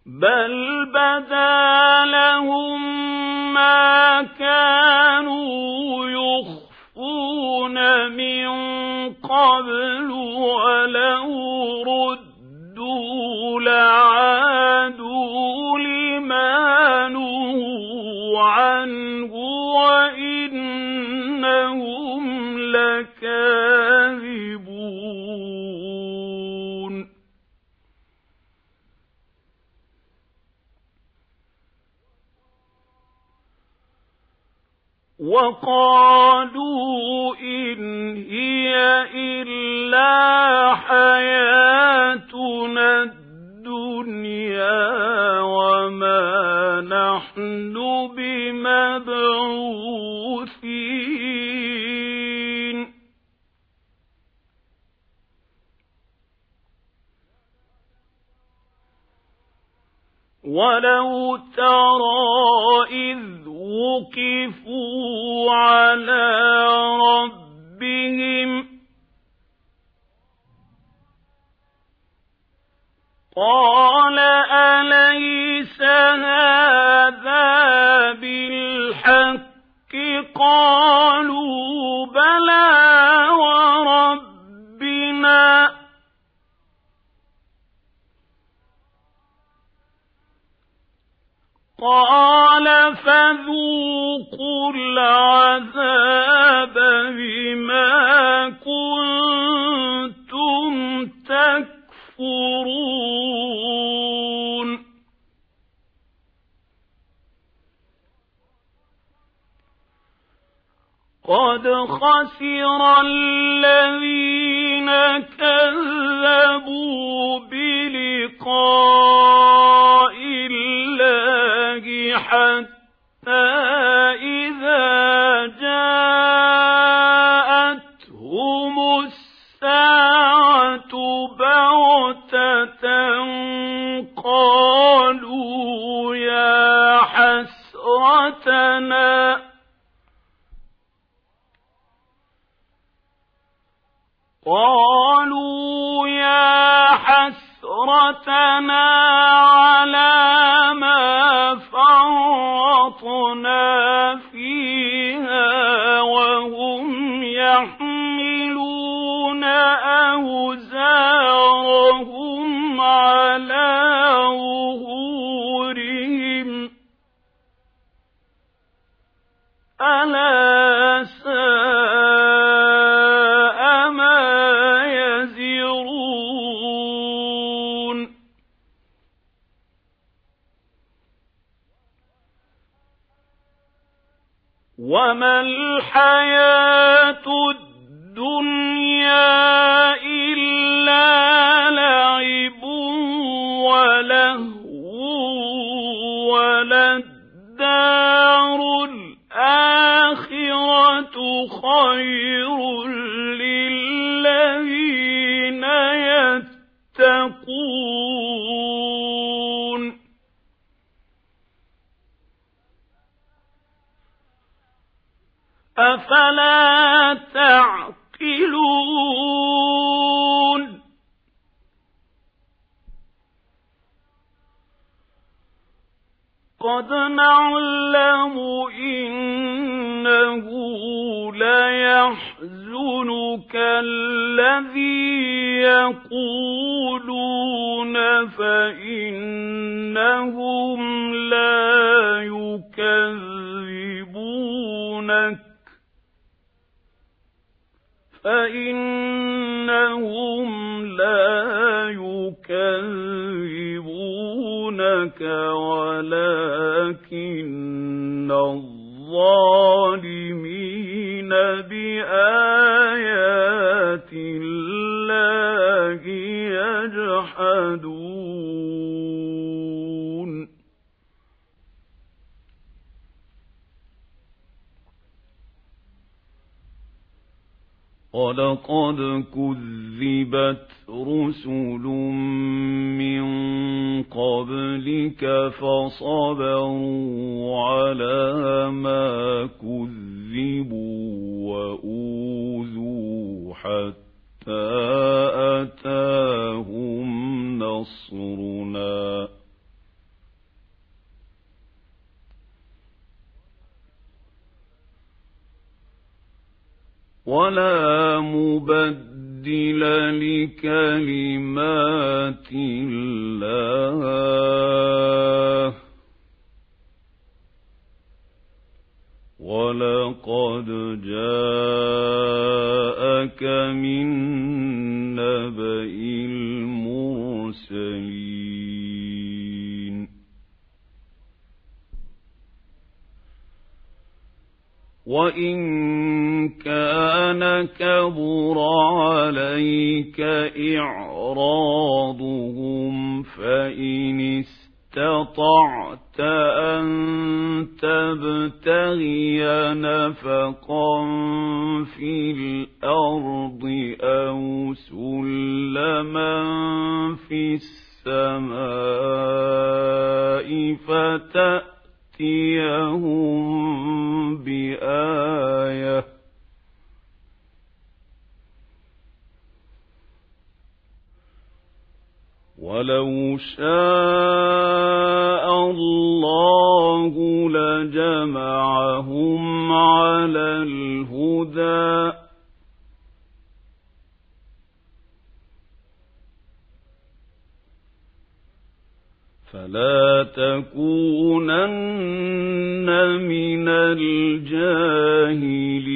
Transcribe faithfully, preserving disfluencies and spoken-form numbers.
بل بدا لهم ما كانوا يخفون من قبل ولو ردوا لعادوا لما نهوا عنه وإنهم لكاذبون. وقالوا إن هي إلا حياتنا الدنيا وما نحن بمبعوثين. ولو ترى إذ وقفوا على ربهم قال أليس هذا بالحق قالوا بلى وربنا قال فذوقوا العذاب بما كنتم تكفرون. قد خسر الذين كذبوا بلقاء الله حتى إذا جاءتهم الساعة بغتة قالوا يا حسرتنا قالوا يا حسرتنا على ما فرطنا فيها وهم يحملون أوزارهم على ظهورهم ألا ساء ما يزرون. وما الحياة الدنيا إلا لعب ولهو وللدار الآخرة خير للذين يتقون. أفلا تعقلون. قد نعلم إنه ليحزنك الذي يقولون فإنهم لا يكذبونك فإنهم لا يكذبونك ولكن الظالمين بآيات الله يجحدون. ولقد كذبت رسل من قبلك فصبروا على ما كذبوا وأوذوا حتى أتاهم نصرنا ولا مبدل لكلمات الله ولقد جاءك من نبأ المرسلين وإن كان كبر عليك إعراضهم فإن استطعت أن تبتغي نفقا في الأرض أو سلما في السماء فتأتيهم بآية ولو شاء الله لجمعهم على الهدى فلا تكونن من الجاهلين